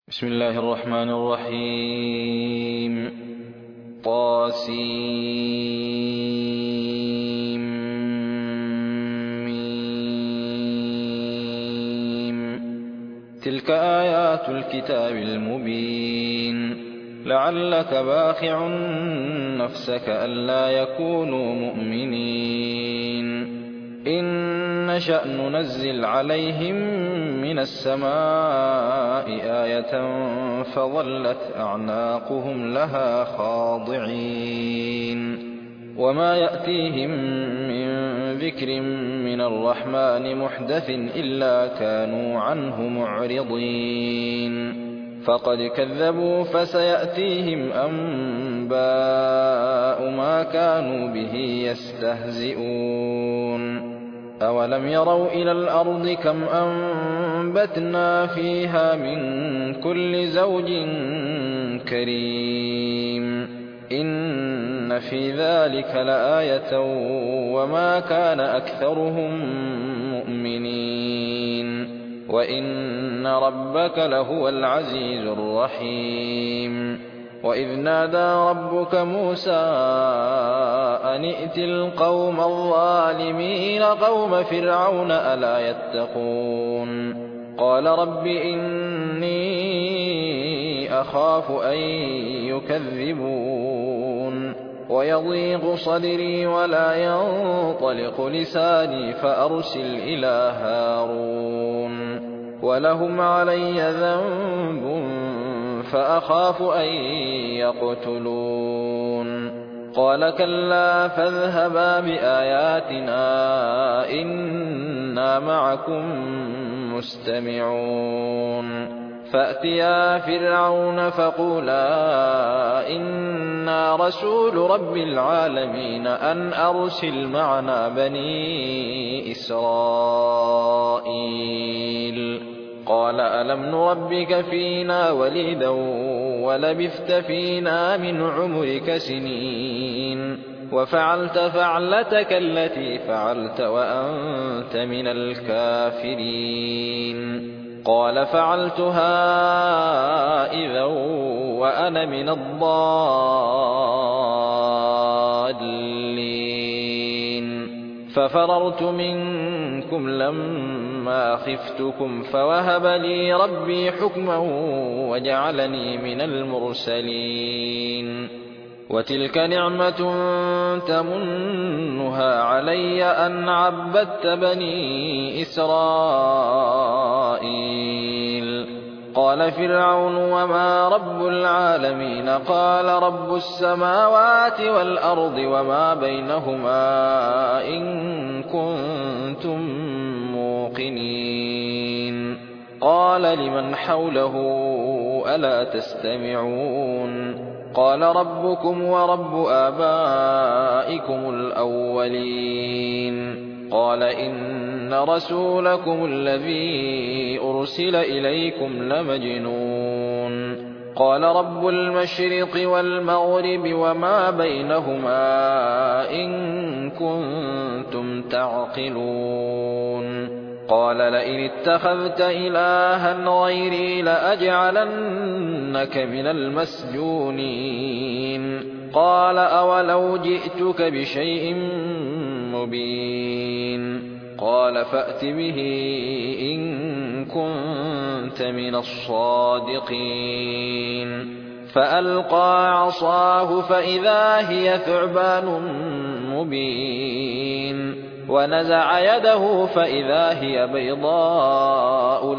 بسم الله الرحمن الرحيم طاسيم تلك آيات الكتاب المبين لعلك باخع نفسك ألا يكونوا مؤمنين إن نشأ ننزل عليهم من السماء آية فظلت أعناقهم لها خاضعين وما يأتيهم من ذكر من الرحمن محدث إلا كانوا عنه معرضين فقد كذبوا فسيأتيهم أنباء ما كانوا به يستهزئون أولم يروا إلى الأرض كم أنبتنا فيها من كل زوج كريم إن في ذلك لآية وما كان أكثرهم مؤمنين وإن ربك لهو العزيز الرحيم وإذ نادى ربك موسى أن ائت القوم الظالمين قوم فرعون ألا يتقون قال رب إني أخاف أن يكذبون ويضيق صدري ولا ينطلق لساني فأرسل إلى هارون ولهم علي ذنب فأخاف أن يقتلون قال كلا فاذهبا بآياتنا إنا معكم مستمعون فأتيا فرعون فقولا إنا رسول رب العالمين أن أرسل معنا بني إسرائيل قال ألم نربك فينا وليدا ولبثت فينا من عمرك سنين وفعلت فعلتك التي فعلت وأنت من الكافرين قال فعلتها إذا وأنا من الضالين ففررت منكم لما خفتكم فوهب لي ربي حكما وجعلني من المرسلين وتلك نعمة تمنها علي أن عبدت بني إسرائيل قال فرعون وما رب العالمين قال رب السماوات والأرض وما بينهما إن كنتم موقنين قال لمن حوله ألا تستمعون قال ربكم ورب آبائكم الأولين قال إن رسولكم الذي أرسل إليكم لمجنون قال رب المشرق والمغرب وما بينهما إن كنتم تعقلون قال لئن اتخذت إلها غيري لأجعلنك من المسجونين قال أولو جئتك بشيء مبين قال فأت به إن كنت من الصادقين فألقى عصاه فإذا هي ثعبان مبين ونزع يده فإذا هي بيضاء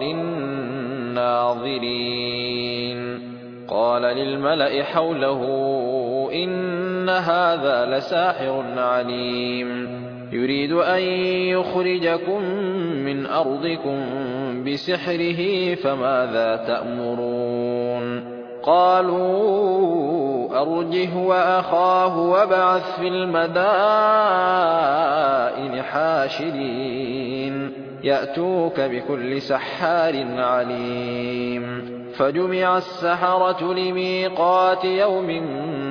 للناظرين قال للملأ حوله إن هذا لساحر عليم يريد أن يخرجكم من أرضكم بسحره فماذا تأمرون قالوا أرجه وأخاه وابعث في المدائن حاشرين يأتوك بكل سحار عليم فجمع السحرة لميقات يوم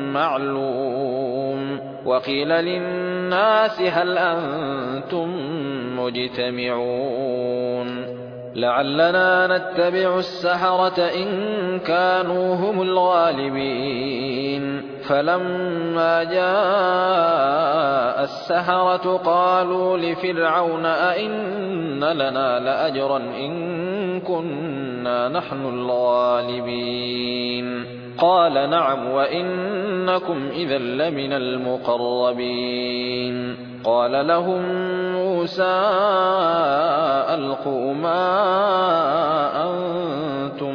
معلوم وقيل للناس هل أنتم مجتمعون لعلنا نتبع السحرة إن كانوا هم الغالبين فلما جاء السحرة قالوا لفرعون أئن لنا لأجرا إن كنا نحن الغالبين قال نعم وإنكم إذا لمن المقربين قال لهم موسى ألقوا ما أنتم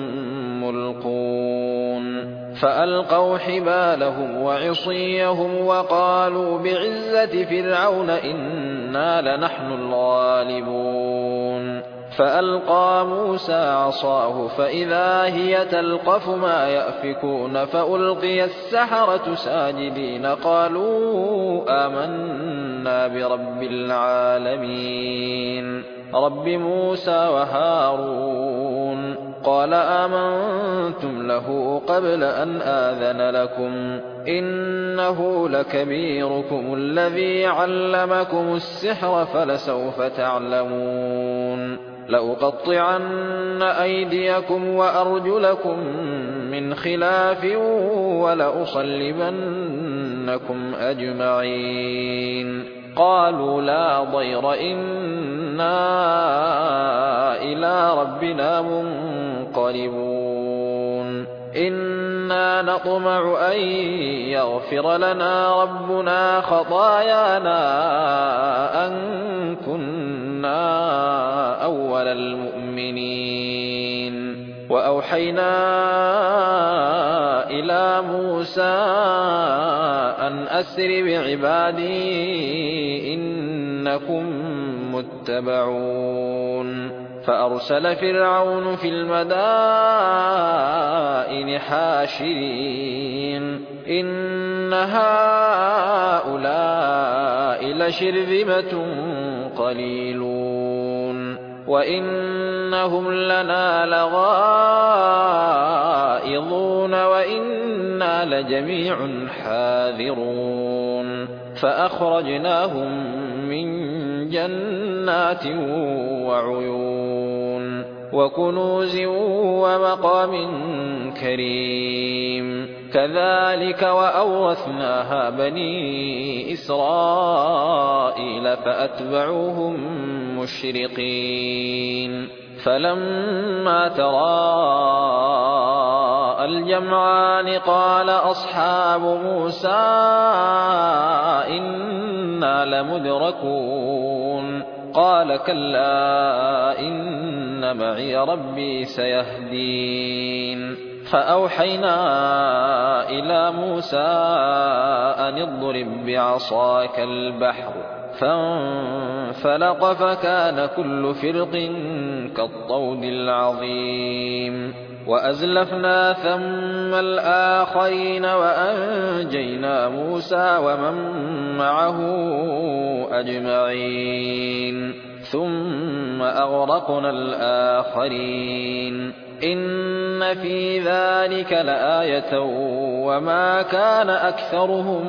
ملقون فألقوا حبالهم وعصيهم وقالوا بعزة فرعون إنا لنحن الغالبون فألقى موسى عصاه فإذا هي تلقف ما يأفكون فألقي السحرة ساجدين قالوا آمنا برب العالمين رب موسى وهارون قال آمنتم له قبل أن آذن لكم إنه لكبيركم الذي علمكم السحر فلسوف تعلمون لأقطعن أيديكم وأرجلكم من خلاف ولأصلبنكم أجمعين قالوا لا ضير إنا إلى ربنا منقلبون إنا نطمع أن يغفر لنا ربنا خطايانا أن كنا أول المؤمنين وأوحينا إلى موسى أن أسر بعبادي إنكم متبعون فأرسل فرعون في المدائن حاشرين إن هؤلاء لشرذمة قليلون وإنهم لنا لغائظون وإنا لجميع حاذرون فأخرجناهم من جنات وعيون وكنوز ومقام كريم كذلك وأورثناها بني إسرائيل فأتبعوهم مشرقين فلما تراءى الجمعان قال أصحاب موسى إنا لمدركون قال كلا إن معي ربي سيهدين فأوحينا إلى موسى أن اضرب بعصاك البحر فانفلق فكان كل فرق كالطود العظيم وأزلفنا ثم الآخرين وأنجينا موسى ومن معه أجمعين ثم أغرقنا الآخرين إن في ذلك لآية وما كان أكثرهم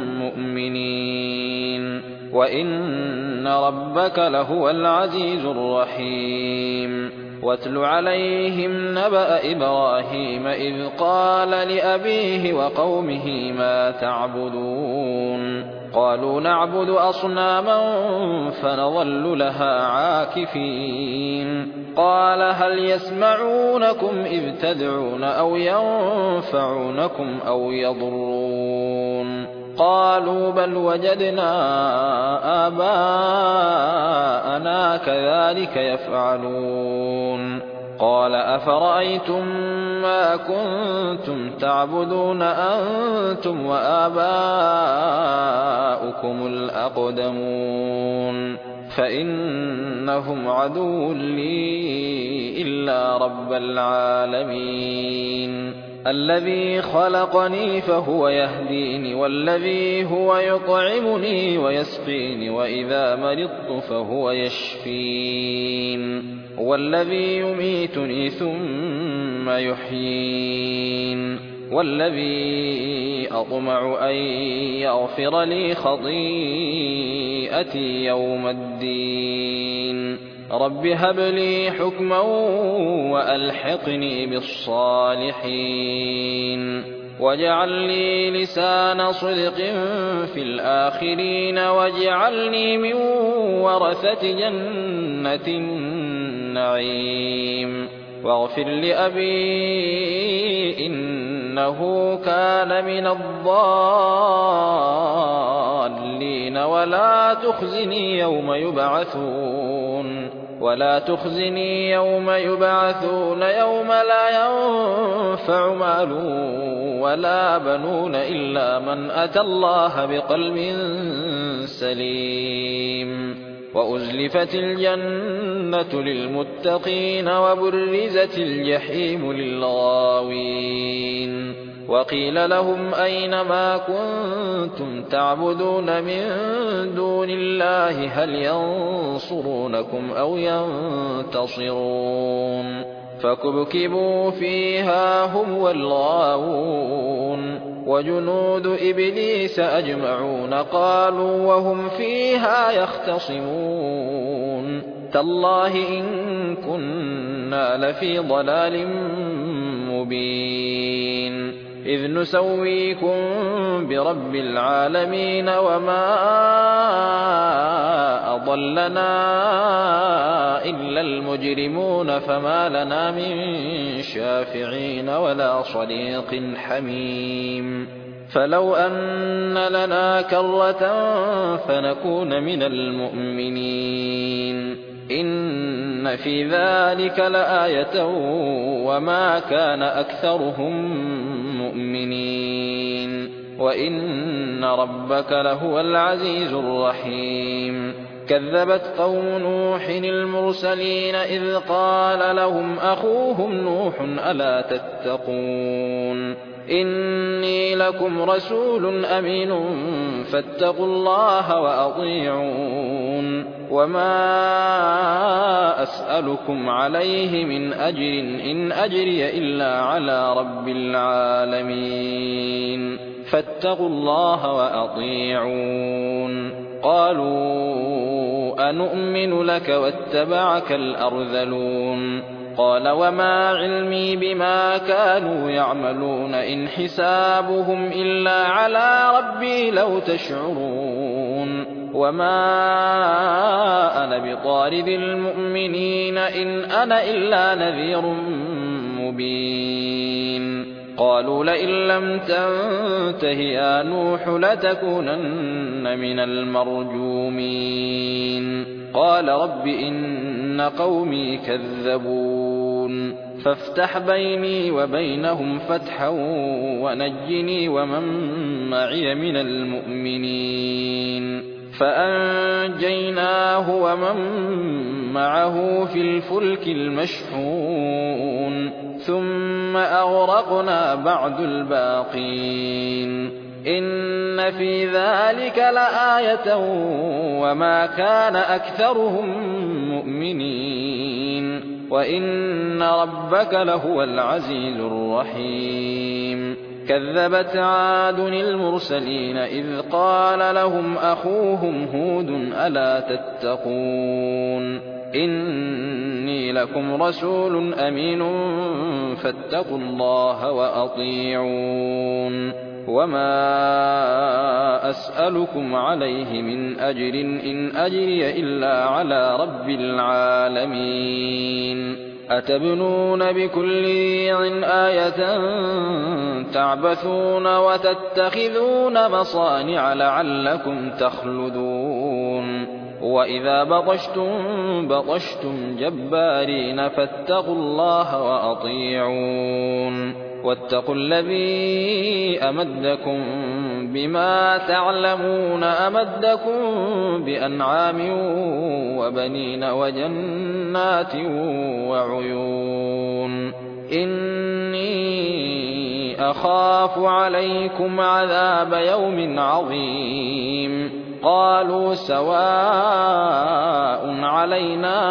مؤمنين وإن ربك لهو العزيز الرحيم واتل عليهم نبأ إبراهيم إذ قال لأبيه وقومه ما تعبدون قالوا نعبد أصناما فنظل لها عاكفين قال هل يسمعونكم إذ تدعون أو ينفعونكم أو يضرون قالوا بل وجدنا آباءنا كذلك يفعلون قال أفرأيتم ما كنتم تعبدون أنتم وآباؤكم الأقدمون فإنهم عدو لي إلا رب العالمين الذي خلقني فهو يهديني والذي هو يطعمني ويسقيني وإذا مرضت فهو يشفين والذي يميتني ثم يحيين والذي أطمع أن يغفر لي خطيئتي يوم الدين رب هب لي حكما وألحقني بالصالحين واجعل لي لسان صدق في الآخرين واجعلني من ورثة جنة النعيم واغفر لأبي إنه كان من الضالين ولا تخزني يوم يبعثون يوم لا ينفع مال ولا بنون إلا من أتى الله بقلب سليم وأزلفت الجنة للمتقين وبرزت الجحيم للغاوين وقيل لهم أين ما كنتم تعبدون من دون الله هل ينصرونكم أو ينتصرون فكبكبوا فيها هم والغاوون وجنود إبليس أجمعون قالوا وهم فيها يختصمون تالله إن كنا لفي ضلال مبين إذ نسويكم برب العالمين وما أضلنا إلا المجرمون فما لنا من شافعين ولا صديق حميم فلو أن لنا كرة فنكون من المؤمنين إن في ذلك لآية وما كان أكثرهم مؤمنين وإن ربك لهو العزيز الرحيم كذبت قوم نوح المرسلين إذ قال لهم أخوهم نوح ألا تتقون إني لكم رسول أمين فاتقوا الله وأطيعون وما أسألكم عليه من أجر إن أجري إلا على رب العالمين فاتقوا الله وأطيعون قالوا أنؤمن لك واتبعك الأرذلون قال وما علمي بما كانوا يعملون إن حسابهم إلا على ربي لو تشعرون وما أنا بطارد المؤمنين إن أنا إلا نذير مبين قالوا لئن لم تنته يا نوح لتكونن من المرجومين قال رب إن قومي كذبون فافتح بيني وبينهم فتحا ونجني ومن معي من المؤمنين فأنجيناه ومن معه في الفلك المشحون ثم أغرقنا بعد الباقين إن في ذلك لآية وما كان أكثرهم مؤمنين وإن ربك لهو العزيز الرحيم كذبت عاد المرسلين إذ قال لهم أخوهم هود ألا تتقون إني لكم رسول أمين فاتقوا الله وأطيعون وما أسألكم عليه من أجر إن أجري إلا على رب العالمين أتبنون بكل ريع آية تعبثون وتتخذون مصانع لعلكم تخلدون وإذا بطشتم جبارين فاتقوا الله وأطيعون واتقوا الذي أمدكم بما تعلمون أمدكم بأنعام وبنين وجنات وعيون إني أخاف عليكم عذاب يوم عظيم قالوا سواء علينا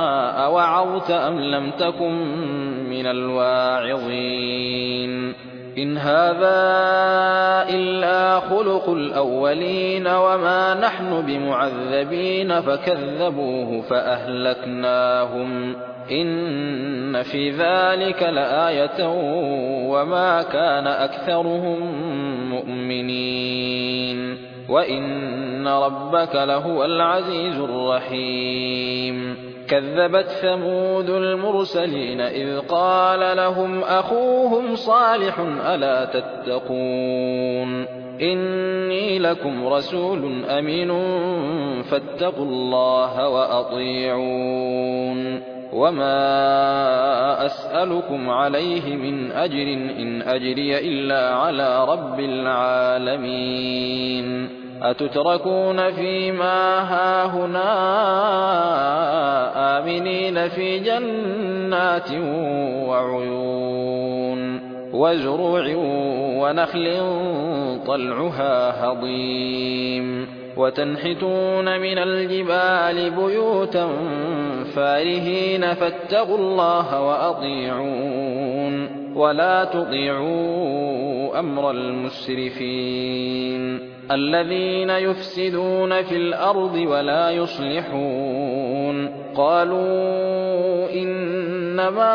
أوعظت أم لم تكن من الواعظين إن هذا إلا خلق الأولين وما نحن بمعذبين فكذبوه فأهلكناهم إن في ذلك لآية وما كان أكثرهم مؤمنين وإن ربك لهو العزيز الرحيم كذبت ثمود المرسلين إذ قال لهم أخوهم صالح ألا تتقون إني لكم رسول أمين فاتقوا الله وأطيعون وما أسألكم عليه من أجر إن أجري إلا على رب العالمين أتتركون فيما هاهنا آمنين في جنات وعيون وزروع ونخل طلعها هضيم وتنحتون من الجبال بيوتا فارهين فاتقوا الله وأطيعون ولا تطيعوا أمر المسرفين الذين يفسدون في الأرض ولا يصلحون قالوا إنما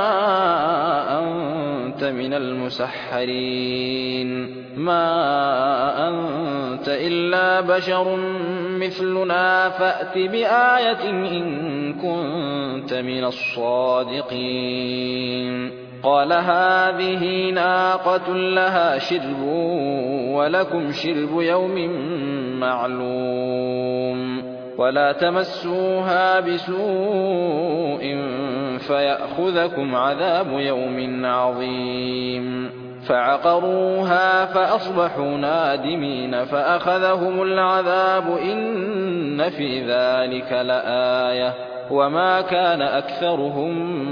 أنت من المسحرين ما أنت إلا بشر مثلنا فأت بآية إن كنت من الصادقين قال هذه ناقة لها شرب ولكم شرب يوم معلوم ولا تمسوها بسوء فيأخذكم عذاب يوم عظيم فعقروها فأصبحوا نادمين فأخذهم العذاب إن في ذلك لآية وما كان أكثرهم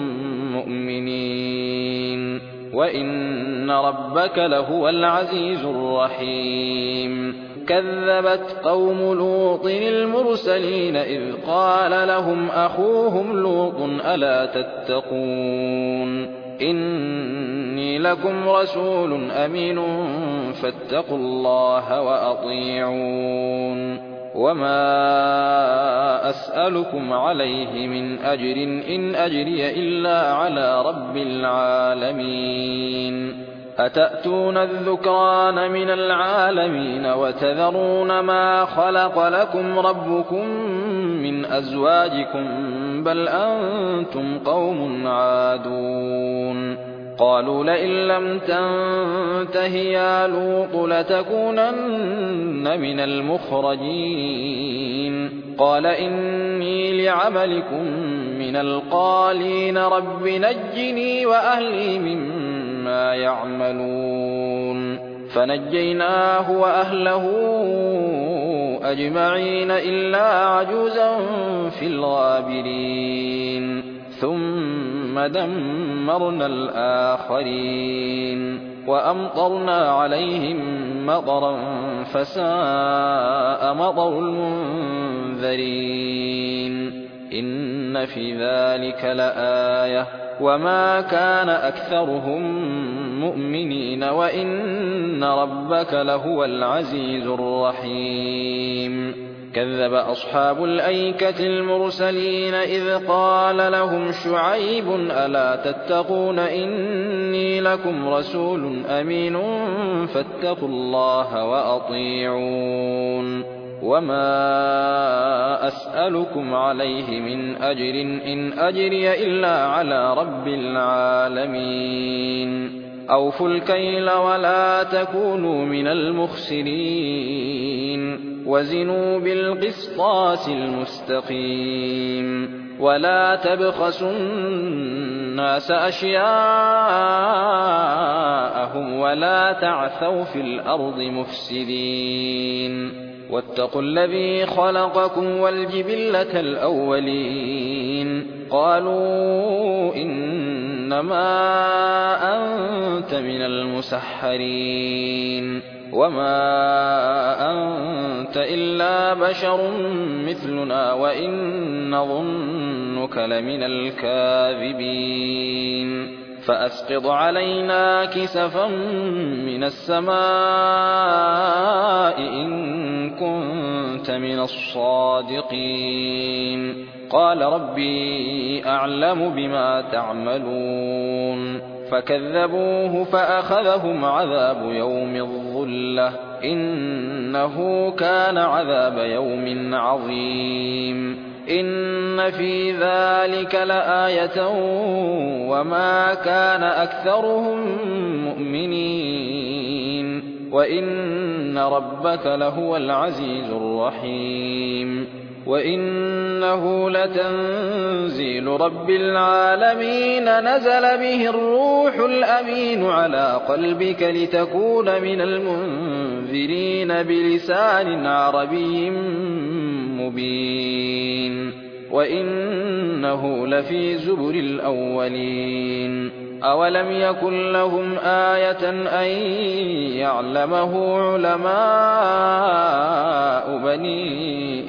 مؤمنين وإن ربك لهو العزيز الرحيم كذبت قوم لوط المرسلين إذ قال لهم أخوهم لوط ألا تتقون إني لكم رسول أمين فاتقوا الله وأطيعون وما أسألكم عليه من أجر إن أجري إلا على رب العالمين أتأتون الذكران من العالمين وتذرون ما خلق لكم ربكم من أزواجكم بل أنتم قوم عادون قالوا لئن لم تنته يا لوط لتكونن من المخرجين قال إني لعملكم من القالين رب نجني وأهلي مما يعملون فنجيناه وأهله أجمعين إلا عجوزا في الغابرين ثم دمرنا الآخرين وأمطرنا عليهم مطرا فساء مطر المنذرين إن في ذلك لآية وما كان أكثرهم مؤمنين وإن ربك لهو العزيز الرحيم كذب أصحاب الأيكة المرسلين إذ قال لهم شعيب ألا تتقون إني لكم رسول أمين فاتقوا الله وأطيعون وما أسألكم عليه من أجر إن أجري إلا على رب العالمين أوفوا الكيل ولا تكونوا من المخسرين وزنوا بالقسطاس المستقيم ولا تبخسوا الناس أشياءهم ولا تعثوا في الأرض مفسدين واتقوا الذي خلقكم والجبلة الأولين قالوا إنما أنت من المسحرين وما أنت إلا بشر مثلنا وإن نظنك لمن الكاذبين فأسقط علينا كسفا من السماء إن كنت من الصادقين. قال ربي أعلم بما تعملون. فكذبوه فأخذهم عذاب يوم الظلة إنه كان عذاب يوم عظيم. إن في ذلك لآية وما كان أكثرهم مؤمنين وإن ربك لهو العزيز الرحيم. وإنه لتنزيل رب العالمين نزل به الروح الأمين على قلبك لتكون من المنذرين بلسان عربي مبين. وإنه لفي زبر الأولين. أولم يكن لهم آية أن يعلمه علماء بني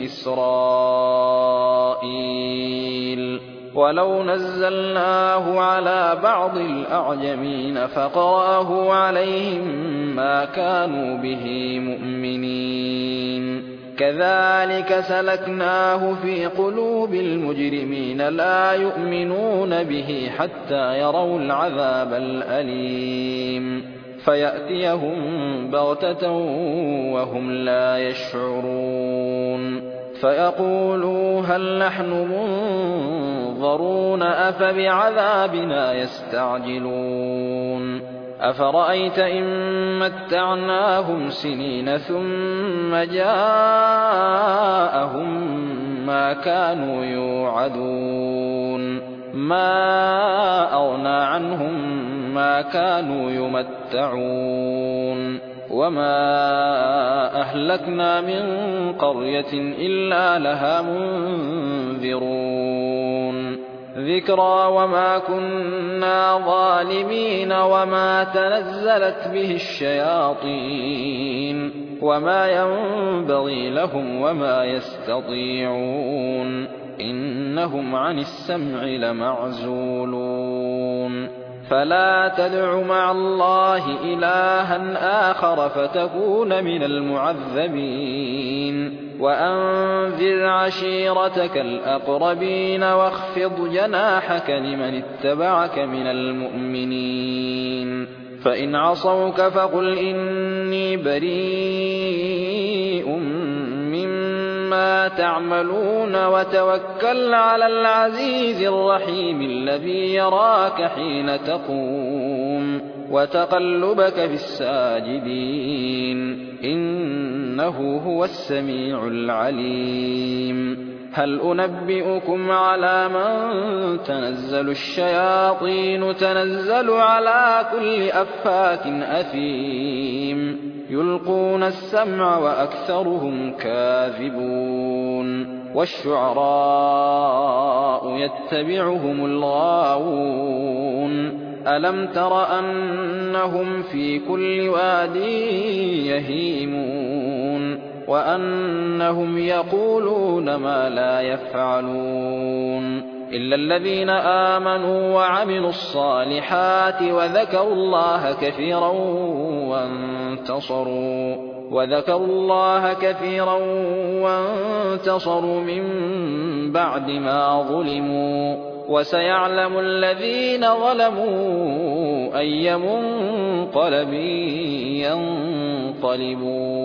إسرائيل ولو نزلناه على بعض الأعجمين فقرأه عليهم ما كانوا به مؤمنين. كذلك سلكناه في قلوب المجرمين لا يؤمنون به حتى يروا العذاب الأليم فيأتيهم بغتة وهم لا يشعرون فيقولوا هل نحن منظرون أفبعذابنا يستعجلون. أفرأيت إن متعناهم سنين ثم جاءهم ما كانوا يوعدون ما أغنى عنهم ما كانوا يمتعون وما أهلكنا من قرية إلا لها منذرون ذكرى وما كنا ظالمين وما تنزلت به الشياطين وما ينبغي لهم وما يستطيعون إنهم عن السمع لمعزولون. فلا تدع مع الله إلها آخر فتكون من المعذبين. وأنذر عشيرتك الأقربين واخفض جناحك لمن اتبعك من المؤمنين. فإن عصوك فقل إني بريء مما تعملون وتوكل على العزيز الرحيم الذي يراك حين تقوم وتقلبك في الساجدين إنه هو السميع العليم. هل أنبئكم على من تنزل الشياطين تنزل على كل أفاك أثيم يلقون السمع وأكثرهم كاذبون والشعراء يتبعهم الغاوون. ألم تر أنهم في كل واد يهيمون وأنهم يقولون ما لا يفعلون إلا الذين آمنوا وعملوا الصالحات وذكروا الله كثيرا وانتصروا من بعد ما ظلموا وسيعلم الذين ظلموا أي منقلب ينقلبون.